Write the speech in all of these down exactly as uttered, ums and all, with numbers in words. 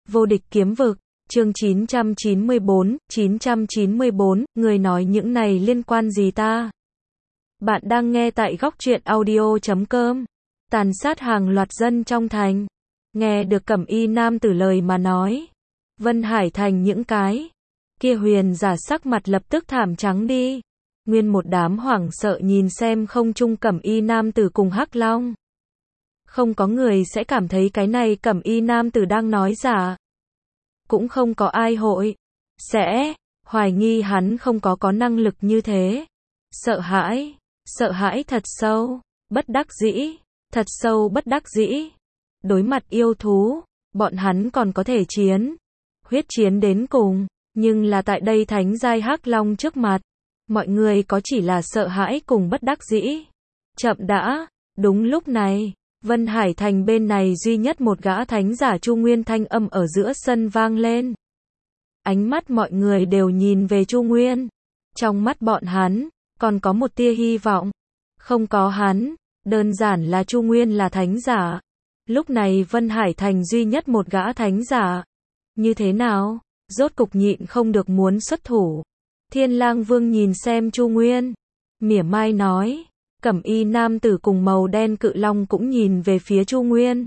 Vô địch kiếm vực, chương chín trăm chín mươi bốn, chín trăm chín mươi bốn, người nói những này liên quan gì ta? Bạn đang nghe tại góc truyện audio chấm com. Tàn sát hàng loạt dân trong thành. Nghe được Cẩm Y nam tử lời mà nói. Vân Hải Thành những cái kia huyền giả sắc mặt lập tức thảm trắng đi. Nguyên một đám hoảng sợ nhìn xem không trung Cẩm Y nam tử cùng Hắc Long. Không có người sẽ cảm thấy cái này Cẩm Y nam tử đang nói giả. Cũng không có ai hội sẽ hoài nghi hắn không có có năng lực như thế. Sợ hãi, sợ hãi thật sâu, bất đắc dĩ, thật sâu bất đắc dĩ. Đối mặt yêu thú, bọn hắn còn có thể chiến, huyết chiến đến cùng, nhưng là tại đây thánh giai Hắc Long trước mặt, mọi người có chỉ là sợ hãi cùng bất đắc dĩ. Chậm đã, đúng lúc này, Vân Hải Thành bên này duy nhất một gã thánh giả Chu Nguyên thanh âm ở giữa sân vang lên. Ánh mắt mọi người đều nhìn về Chu Nguyên. Trong mắt bọn hắn, còn có một tia hy vọng. Không có hắn, đơn giản là Chu Nguyên là thánh giả. Lúc này Vân Hải Thành duy nhất một gã thánh giả. Như thế nào? Rốt cục nhịn không được muốn xuất thủ. Thiên Lang Vương nhìn xem Chu Nguyên, mỉa mai nói. Cẩm Y nam tử cùng màu đen cự long cũng nhìn về phía Chu Nguyên.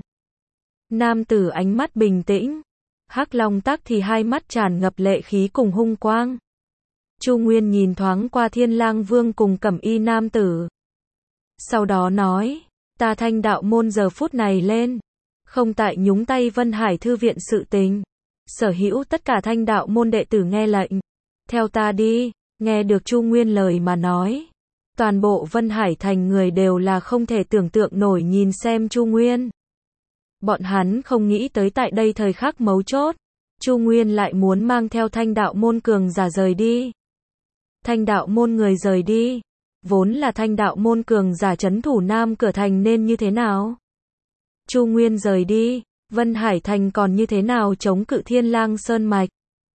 Nam tử ánh mắt bình tĩnh, Hắc Long tắc thì hai mắt tràn ngập lệ khí cùng hung quang. Chu Nguyên nhìn thoáng qua Thiên Lang Vương cùng Cẩm Y nam tử. Sau đó nói, ta Thanh đạo môn giờ phút này lên, không tại nhúng tay Vân Hải thư viện sự tình. Sở hữu tất cả Thanh đạo môn đệ tử nghe lệnh, theo ta đi. Nghe được Chu Nguyên lời mà nói, toàn bộ Vân Hải Thành người đều là không thể tưởng tượng nổi nhìn xem Chu Nguyên. Bọn hắn không nghĩ tới tại đây thời khắc mấu chốt, Chu Nguyên lại muốn mang theo Thanh đạo môn cường giả rời đi. Thanh đạo môn người rời đi, vốn là Thanh đạo môn cường giả trấn thủ Nam cửa thành nên như thế nào? Chu Nguyên rời đi, Vân Hải Thành còn như thế nào chống cự Thiên Lang Sơn Mạch?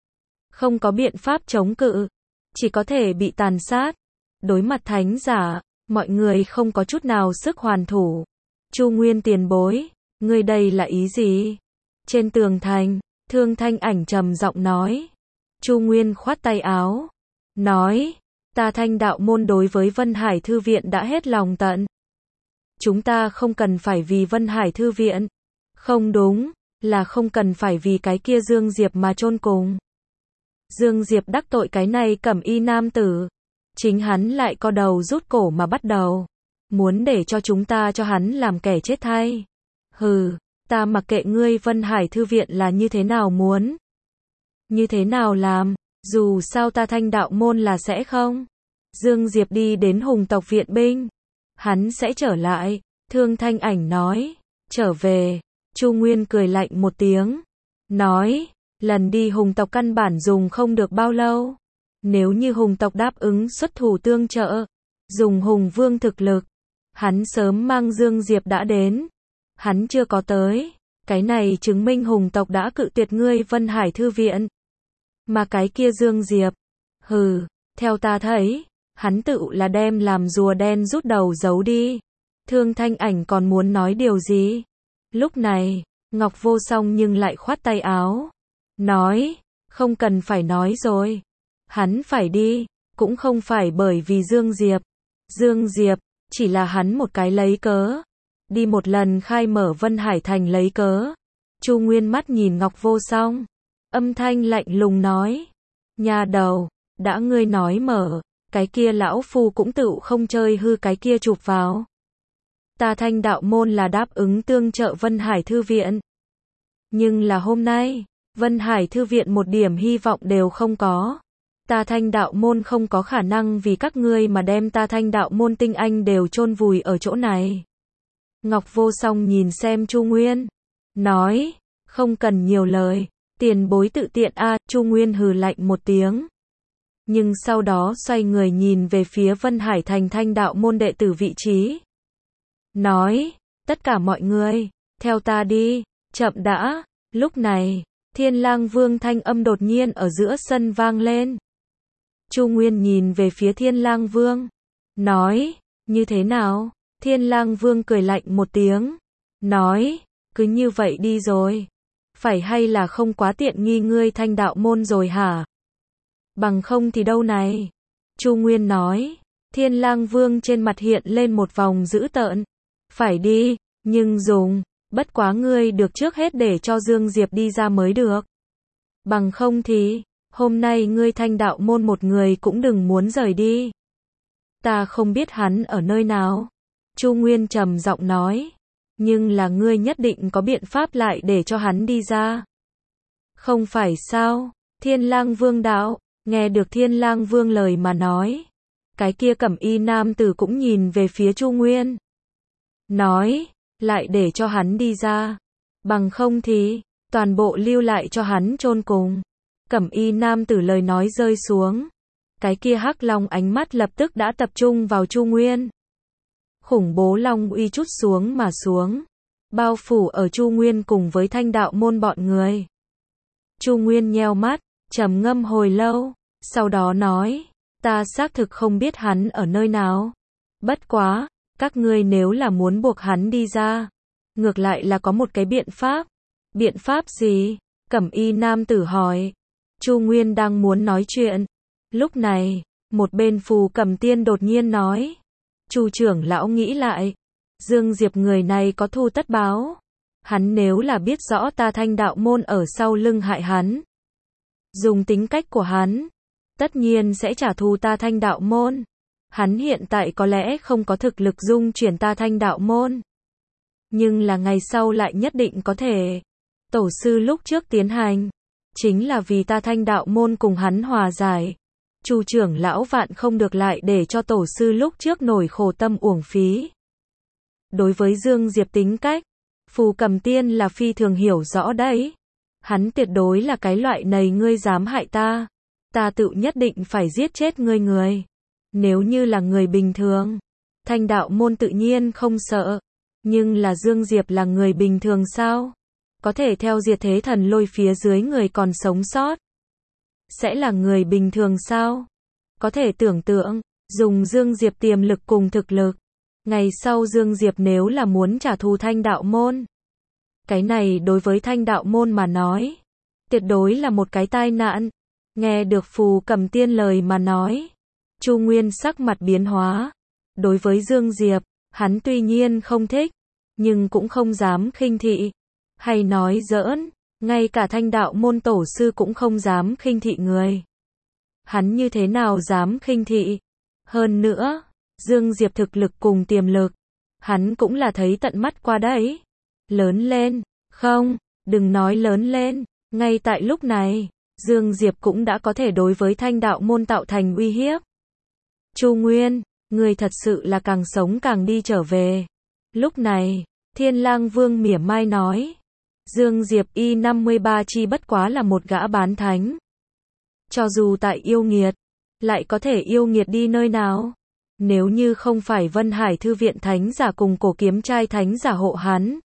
Không có biện pháp chống cự, chỉ có thể bị tàn sát. Đối mặt thánh giả, mọi người không có chút nào sức hoàn thủ. Chu Nguyên tiền bối, ngươi đây là ý gì? Trên tường thành, Thương Thanh Ảnh trầm giọng nói. Chu Nguyên khoát tay áo, nói, ta Thanh đạo môn đối với Vân Hải thư viện đã hết lòng tận. Chúng ta không cần phải vì Vân Hải thư viện. Không đúng, là không cần phải vì cái kia Dương Diệp mà chôn cùng. Dương Diệp đắc tội cái này Cẩm Y nam tử. Chính hắn lại co đầu rút cổ mà bắt đầu. Muốn để cho chúng ta cho hắn làm kẻ chết thay. Hừ, ta mặc kệ ngươi Vân Hải thư viện là như thế nào muốn. Như thế nào làm, dù sao ta Thanh đạo môn là sẽ không. Dương Diệp đi đến Hùng tộc viện binh. Hắn sẽ trở lại, Thương Thanh Ảnh nói. Trở về, Chu Nguyên cười lạnh một tiếng. Nói, lần đi Hùng tộc căn bản dùng không được bao lâu. Nếu như Hùng tộc đáp ứng xuất thủ tương trợ, dùng Hùng Vương thực lực, hắn sớm mang Dương Diệp đã đến. Hắn chưa có tới, cái này chứng minh Hùng tộc đã cự tuyệt ngươi Vân Hải thư viện. Mà cái kia Dương Diệp, hừ, theo ta thấy, hắn tự là đem làm rùa đen rút đầu giấu đi. Thương Thanh Ảnh còn muốn nói điều gì? Lúc này, Ngọc Vô Song nhưng lại khoát tay áo, nói, không cần phải nói rồi. Hắn phải đi, cũng không phải bởi vì Dương Diệp. Dương Diệp, chỉ là hắn một cái lấy cớ. Đi một lần khai mở Vân Hải Thành lấy cớ. Chu Nguyên mắt nhìn Ngọc Vô Song. Âm thanh lạnh lùng nói. Nhà đầu, đã ngươi nói mở, cái kia lão phu cũng tự không chơi hư cái kia chụp vào. Ta Thanh đạo môn là đáp ứng tương trợ Vân Hải thư viện. Nhưng là hôm nay, Vân Hải thư viện một điểm hy vọng đều không có. Ta Thanh đạo môn không có khả năng vì các ngươi mà đem ta Thanh đạo môn tinh anh đều chôn vùi ở chỗ này. Ngọc Vô Song nhìn xem Chu Nguyên, nói, không cần nhiều lời, tiền bối tự tiện a. À, Chu Nguyên hừ lạnh một tiếng. Nhưng sau đó xoay người nhìn về phía Vân Hải Thành Thanh đạo môn đệ tử vị trí. Nói, tất cả mọi người, theo ta đi, chậm đã. Lúc này, Thiên Lang Vương thanh âm đột nhiên ở giữa sân vang lên. Chu Nguyên nhìn về phía Thiên Lang Vương, nói, như thế nào? Thiên Lang Vương cười lạnh một tiếng, nói, cứ như vậy đi rồi. Phải hay là không quá tiện nghi ngươi Thanh đạo môn rồi hả? Bằng không thì đâu này? Chu Nguyên nói. Thiên Lang Vương trên mặt hiện lên một vòng dữ tợn. Phải đi, nhưng dùng, bất quá ngươi được trước hết để cho Dương Diệp đi ra mới được. Bằng không thì, hôm nay ngươi Thanh đạo môn một người cũng đừng muốn rời đi. Ta không biết hắn ở nơi nào. Chu Nguyên trầm giọng nói. Nhưng là ngươi nhất định có biện pháp lại để cho hắn đi ra. Không phải sao? Thiên Lang Vương đạo. Nghe được Thiên Lang Vương lời mà nói. Cái kia cẩm y nam tử cũng nhìn về phía Chu Nguyên. Nói, lại để cho hắn đi ra. Bằng không thì, toàn bộ lưu lại cho hắn chôn cùng. Cẩm y nam tử lời nói rơi xuống. Cái kia hắc long ánh mắt lập tức đã tập trung vào Chu Nguyên. Khủng bố long uy chút xuống mà xuống. Bao phủ ở Chu Nguyên cùng với Thanh đạo môn bọn người. Chu Nguyên nheo mắt, trầm ngâm hồi lâu. Sau đó nói, ta xác thực không biết hắn ở nơi nào. Bất quá, các ngươi nếu là muốn buộc hắn đi ra. Ngược lại là có một cái biện pháp. Biện pháp gì? Cẩm y nam tử hỏi. Chu Nguyên đang muốn nói chuyện. Lúc này, một bên Phù Cẩm Tiên đột nhiên nói. Chu trưởng lão nghĩ lại. Dương Diệp người này có thù tất báo. Hắn nếu là biết rõ ta Thanh đạo môn ở sau lưng hại hắn. Dùng tính cách của hắn. Tất nhiên sẽ trả thù ta Thanh đạo môn. Hắn hiện tại có lẽ không có thực lực dung chuyển ta Thanh đạo môn. Nhưng là ngày sau lại nhất định có thể. Tổ sư lúc trước tiến hành. Chính là vì ta Thanh đạo môn cùng hắn hòa giải. Chu trưởng lão vạn không được lại để cho tổ sư lúc trước nổi khổ tâm uổng phí. Đối với Dương Diệp tính cách, Phù Cẩm Tiên là phi thường hiểu rõ đấy. Hắn tuyệt đối là cái loại này ngươi dám hại ta. Ta tự nhất định phải giết chết ngươi người. Nếu như là người bình thường, Thanh đạo môn tự nhiên không sợ. Nhưng là Dương Diệp là người bình thường sao? Có thể theo diệt thế thần lôi phía dưới người còn sống sót. Sẽ là người bình thường sao? Có thể tưởng tượng, dùng Dương Diệp tiềm lực cùng thực lực. Ngày sau Dương Diệp nếu là muốn trả thù Thanh đạo môn. Cái này đối với Thanh đạo môn mà nói. Tuyệt đối là một cái tai nạn. Nghe được Phù Cẩm Tiên lời mà nói. Chu Nguyên sắc mặt biến hóa. Đối với Dương Diệp, hắn tuy nhiên không thích. Nhưng cũng không dám khinh thị. Hay nói giỡn. Ngay cả Thanh đạo môn tổ sư cũng không dám khinh thị người. Hắn như thế nào dám khinh thị. Hơn nữa, Dương Diệp thực lực cùng tiềm lực. Hắn cũng là thấy tận mắt qua đấy. Lớn lên. Không, đừng nói lớn lên. Ngay tại lúc này, Dương Diệp cũng đã có thể đối với Thanh đạo môn tạo thành uy hiếp. Chu Nguyên, người thật sự là càng sống càng đi trở về. Lúc này, Thiên Lang Vương mỉa mai nói. Dương Diệp y năm mươi ba chi bất quá là một gã bán thánh. Cho dù tại yêu nghiệt, lại có thể yêu nghiệt đi nơi nào? Nếu như không phải Vân Hải Thư viện thánh giả cùng Cổ Kiếm Trai thánh giả hộ hắn.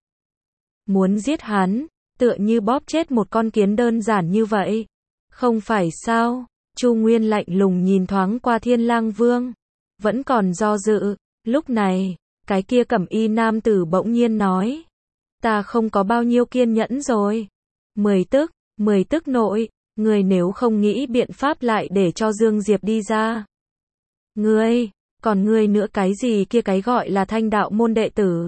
Muốn giết hắn, tựa như bóp chết một con kiến đơn giản như vậy. Không phải sao? Chu Nguyên lạnh lùng nhìn thoáng qua Thiên Lang Vương. Vẫn còn do dự. Lúc này, cái kia cẩm y nam tử bỗng nhiên nói. Ta không có bao nhiêu kiên nhẫn rồi. Mười tức, mười tức nội, người nếu không nghĩ biện pháp lại để cho Dương Diệp đi ra. Ngươi, còn ngươi nữa cái gì kia cái gọi là Thanh đạo môn đệ tử.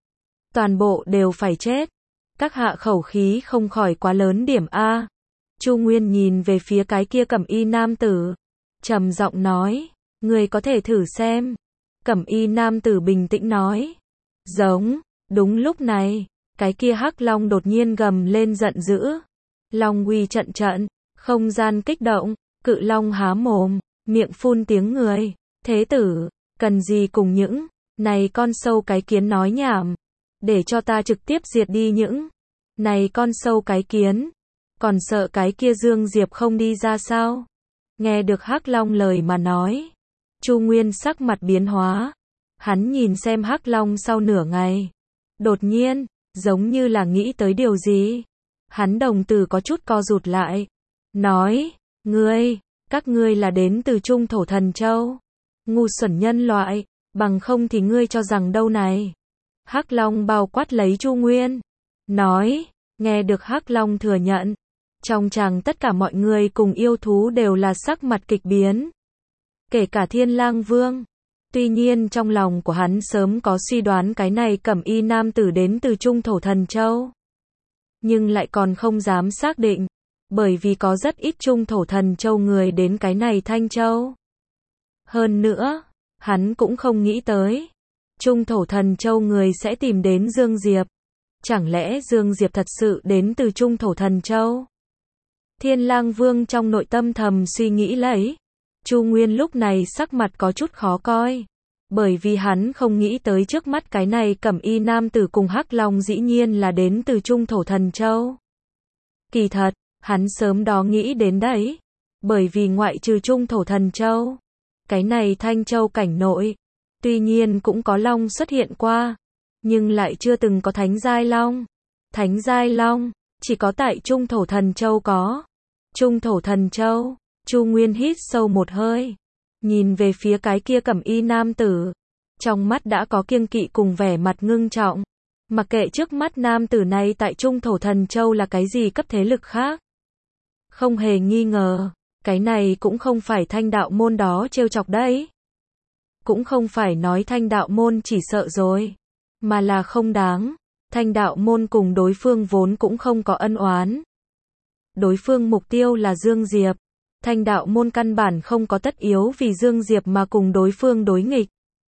Toàn bộ đều phải chết. Các hạ khẩu khí không khỏi quá lớn điểm A. Chu Nguyên nhìn về phía cái kia cẩm y nam tử. Trầm giọng nói, ngươi có thể thử xem. Cẩm y nam tử bình tĩnh nói. Giống, đúng lúc này. Cái kia hắc long đột nhiên gầm lên giận dữ. Long uy trận trận, không gian kích động, cự long há mồm, miệng phun tiếng người. Thế tử, cần gì cùng những này con sâu cái kiến nói nhảm. Để cho ta trực tiếp diệt đi những này con sâu cái kiến. Còn sợ cái kia Dương Diệp không đi ra sao? Nghe được hắc long lời mà nói. Chu Nguyên sắc mặt biến hóa. Hắn nhìn xem hắc long sau nửa ngày. Đột nhiên, giống như là nghĩ tới điều gì. Hắn đồng tử có chút co rụt lại. Nói, ngươi, các ngươi là đến từ Trung Thổ Thần Châu. Ngu xuẩn nhân loại, bằng không thì ngươi cho rằng đâu này. Hắc Long bao quát lấy Chu Nguyên. Nói, Nghe được Hắc Long thừa nhận, trong chàng tất cả mọi người cùng yêu thú đều là sắc mặt kịch biến. Kể cả Thiên Lang Vương. Tuy nhiên trong lòng của hắn sớm có suy đoán cái này cẩm y nam tử đến từ Trung Thổ Thần Châu. Nhưng lại còn không dám xác định, bởi vì có rất ít Trung Thổ Thần Châu người đến cái này Thanh Châu. Hơn nữa, hắn cũng không nghĩ tới, Trung Thổ Thần Châu người sẽ tìm đến Dương Diệp. Chẳng lẽ Dương Diệp thật sự đến từ Trung Thổ Thần Châu? Thiên Lang Vương trong nội tâm thầm suy nghĩ lấy. Chu Nguyên lúc này sắc mặt có chút khó coi, bởi vì hắn không nghĩ tới trước mắt cái này cẩm y nam tử cùng Hắc Long dĩ nhiên là đến từ Trung Thổ Thần Châu. Kỳ thật, hắn sớm đó nghĩ đến đấy, bởi vì ngoại trừ Trung Thổ Thần Châu, cái này Thanh Châu cảnh nội, tuy nhiên cũng có long xuất hiện qua, nhưng lại chưa từng có thánh giai long. Thánh giai long, chỉ có tại Trung Thổ Thần Châu có. Trung Thổ Thần Châu, Chu Nguyên hít sâu một hơi, nhìn về phía cái kia cẩm y nam tử, trong mắt đã có kiêng kỵ cùng vẻ mặt ngưng trọng. Mặc kệ trước mắt nam tử này tại Trung Thổ Thần Châu là cái gì cấp thế lực khác. Không hề nghi ngờ, cái này cũng không phải Thanh đạo môn đó trêu chọc đấy. Cũng không phải nói Thanh đạo môn chỉ sợ rồi, mà là không đáng. Thanh đạo môn cùng đối phương vốn cũng không có ân oán. Đối phương mục tiêu là Dương Diệp. Thanh đạo môn căn bản không có tất yếu vì Dương Diệp mà cùng đối phương đối nghịch.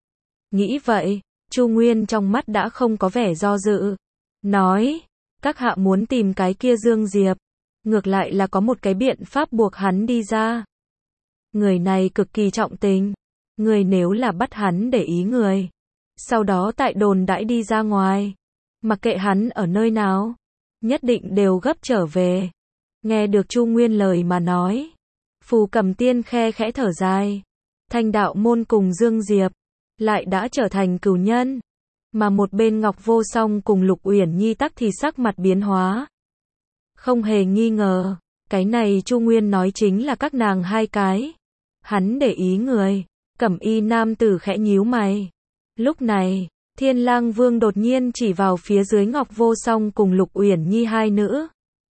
Nghĩ vậy, Chu Nguyên trong mắt đã không có vẻ do dự. Nói, các hạ muốn tìm cái kia Dương Diệp, ngược lại là có một cái biện pháp buộc hắn đi ra. Người này cực kỳ trọng tình, người nếu là bắt hắn để ý người, sau đó tại đồn đãi đi ra ngoài, mặc kệ hắn ở nơi nào, nhất định đều gấp trở về. Nghe được Chu Nguyên lời mà nói, Phù Cầm Tiên khe khẽ thở dài. Thanh đạo môn cùng Dương Diệp lại đã trở thành cừu nhân, mà một bên Ngọc Vô Song cùng Lục Uyển Nhi tắc thì sắc mặt biến hóa. Không hề nghi ngờ, cái này Chu Nguyên nói chính là các nàng hai cái. Hắn để ý người, cẩm y nam tử khẽ nhíu mày. Lúc này, Thiên Lang Vương đột nhiên chỉ vào phía dưới Ngọc Vô Song cùng Lục Uyển Nhi hai nữ.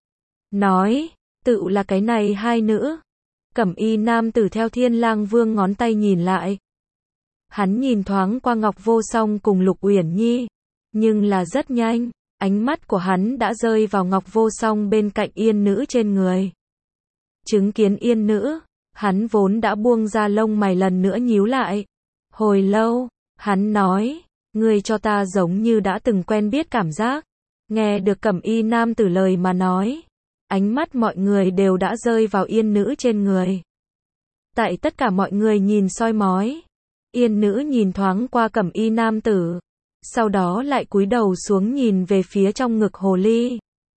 Nói, tự là cái này hai nữ. Cẩm y nam tử theo Thiên Lang Vương ngón tay nhìn lại. Hắn nhìn thoáng qua Ngọc Vô Song cùng Lục Uyển Nhi, nhưng là rất nhanh, ánh mắt của hắn đã rơi vào Ngọc Vô Song bên cạnh Yên Nữ trên người. Chứng kiến Yên Nữ, hắn vốn đã buông ra lông mày lần nữa nhíu lại. Hồi lâu, hắn nói, ngươi cho ta giống như đã từng quen biết cảm giác. Nghe được cẩm y nam tử lời mà nói, ánh mắt mọi người đều đã rơi vào Yên Nữ trên người. Tại tất cả mọi người nhìn soi mói, Yên Nữ nhìn thoáng qua cẩm y nam tử, sau đó lại cúi đầu xuống nhìn về phía trong ngực hồ ly.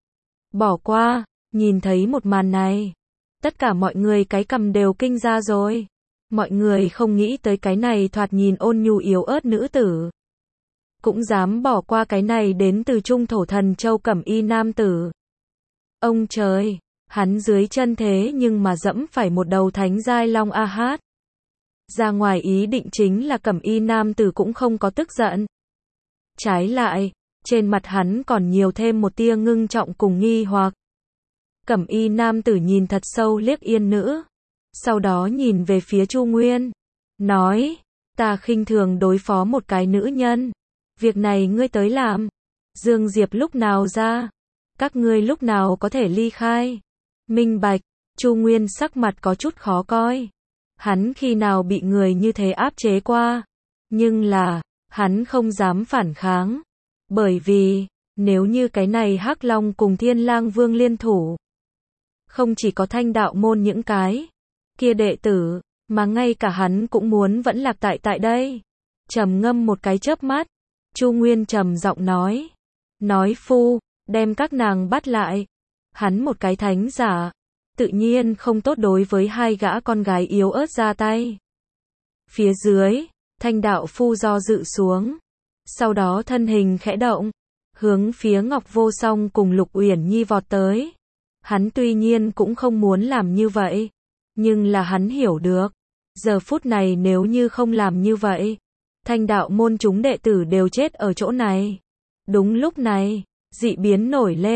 Bỏ qua, nhìn thấy một màn này, tất cả mọi người cái cằm đều kinh ra rồi. Mọi người không nghĩ tới cái này thoạt nhìn ôn nhu yếu ớt nữ tử, cũng dám bỏ qua cái này đến từ Trung Thổ Thần Châu cẩm y nam tử. Ông trời, hắn dưới chân thế nhưng mà dẫm phải một đầu thánh giai long a hát. Ra ngoài ý định chính là cẩm y nam tử cũng không có tức giận. Trái lại, trên mặt hắn còn nhiều thêm một tia ngưng trọng cùng nghi hoặc. Cẩm y nam tử nhìn thật sâu liếc Yên Nữ, sau đó nhìn về phía Chu Nguyên, nói, ta khinh thường đối phó một cái nữ nhân, việc này ngươi tới làm. Dương Diệp lúc nào ra, các ngươi lúc nào có thể ly khai. Minh bạch. Chu Nguyên sắc mặt có chút khó coi. Hắn khi nào bị người như thế áp chế qua, nhưng là, hắn không dám phản kháng, bởi vì, nếu như cái này Hắc Long cùng Thiên Lang Vương liên thủ, không chỉ có Thanh đạo môn những cái kia đệ tử, mà ngay cả hắn cũng muốn vẫn lạc tại tại đây. Trầm ngâm một cái chớp mắt, Chu Nguyên trầm giọng nói, nói phu, đem các nàng bắt lại. Hắn một cái thánh giả, tự nhiên không tốt đối với hai gã con gái yếu ớt ra tay. Phía dưới, Thanh đạo phu do dự xuống, sau đó thân hình khẽ động, hướng phía Ngọc Vô Song cùng Lục Uyển Nhi vọt tới. Hắn tuy nhiên cũng không muốn làm như vậy, nhưng là hắn hiểu được, giờ phút này nếu như không làm như vậy, Thanh đạo môn chúng đệ tử đều chết ở chỗ này. Đúng lúc này, dị biến nổi lên,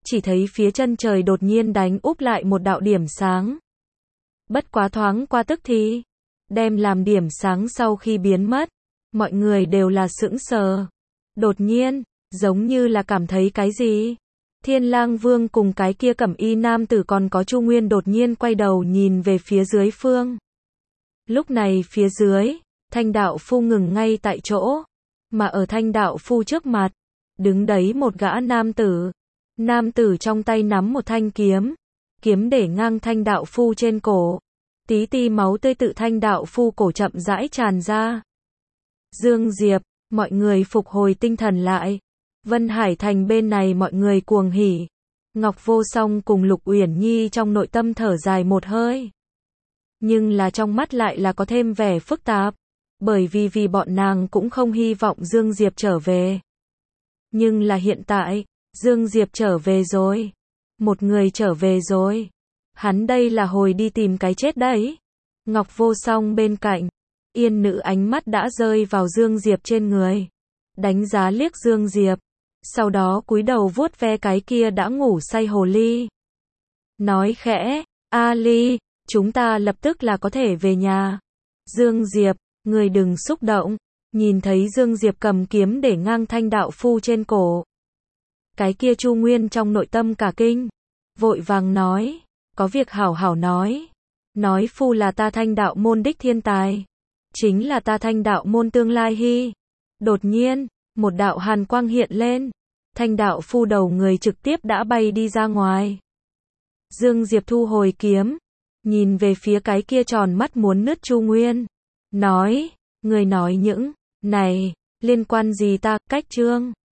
chỉ thấy phía chân trời đột nhiên đánh úp lại một đạo điểm sáng. Bất quá thoáng qua tức thì, đem làm điểm sáng sau khi biến mất, mọi người đều là sững sờ. Đột nhiên, giống như là cảm thấy cái gì. Thiên Lang Vương cùng cái kia cẩm y nam tử còn có Chu Nguyên đột nhiên quay đầu nhìn về phía dưới phương. Lúc này phía dưới, Thanh đạo phu ngừng ngay tại chỗ, mà ở Thanh đạo phu trước mặt, đứng đấy một gã nam tử. Nam tử trong tay nắm một thanh kiếm, kiếm để ngang Thanh đạo phu trên cổ. Tí ti máu tươi tự Thanh đạo phu cổ chậm rãi tràn ra. Dương Diệp, mọi người phục hồi tinh thần lại. Vân Hải Thành bên này mọi người cuồng hỉ. Ngọc Vô Song cùng Lục Uyển Nhi trong nội tâm thở dài một hơi. Nhưng là trong mắt lại là có thêm vẻ phức tạp. Bởi vì vì bọn nàng cũng không hy vọng Dương Diệp trở về. Nhưng là hiện tại, Dương Diệp trở về rồi. Một người trở về rồi. Hắn đây là hồi đi tìm cái chết đấy. Ngọc Vô Song bên cạnh, Yên Nữ ánh mắt đã rơi vào Dương Diệp trên người. Đánh giá liếc Dương Diệp. Sau đó cúi đầu vuốt ve cái kia đã ngủ say hồ ly. Nói khẽ, A Ly, chúng ta lập tức là có thể về nhà. Dương Diệp, người đừng xúc động. Nhìn thấy Dương Diệp cầm kiếm để ngang Thanh đạo phu trên cổ. Cái kia Chu Nguyên trong nội tâm cả kinh. Vội vàng nói, có việc hảo hảo nói. Nói phu là ta Thanh đạo môn đích thiên tài. Chính là ta Thanh đạo môn tương lai hy. Đột nhiên, một đạo hàn quang hiện lên. Thanh đạo phu đầu người trực tiếp đã bay đi ra ngoài. Dương Diệp thu hồi kiếm. Nhìn về phía cái kia tròn mắt muốn nứt Chu Nguyên. Nói, người nói những này, liên quan gì ta, cách chương.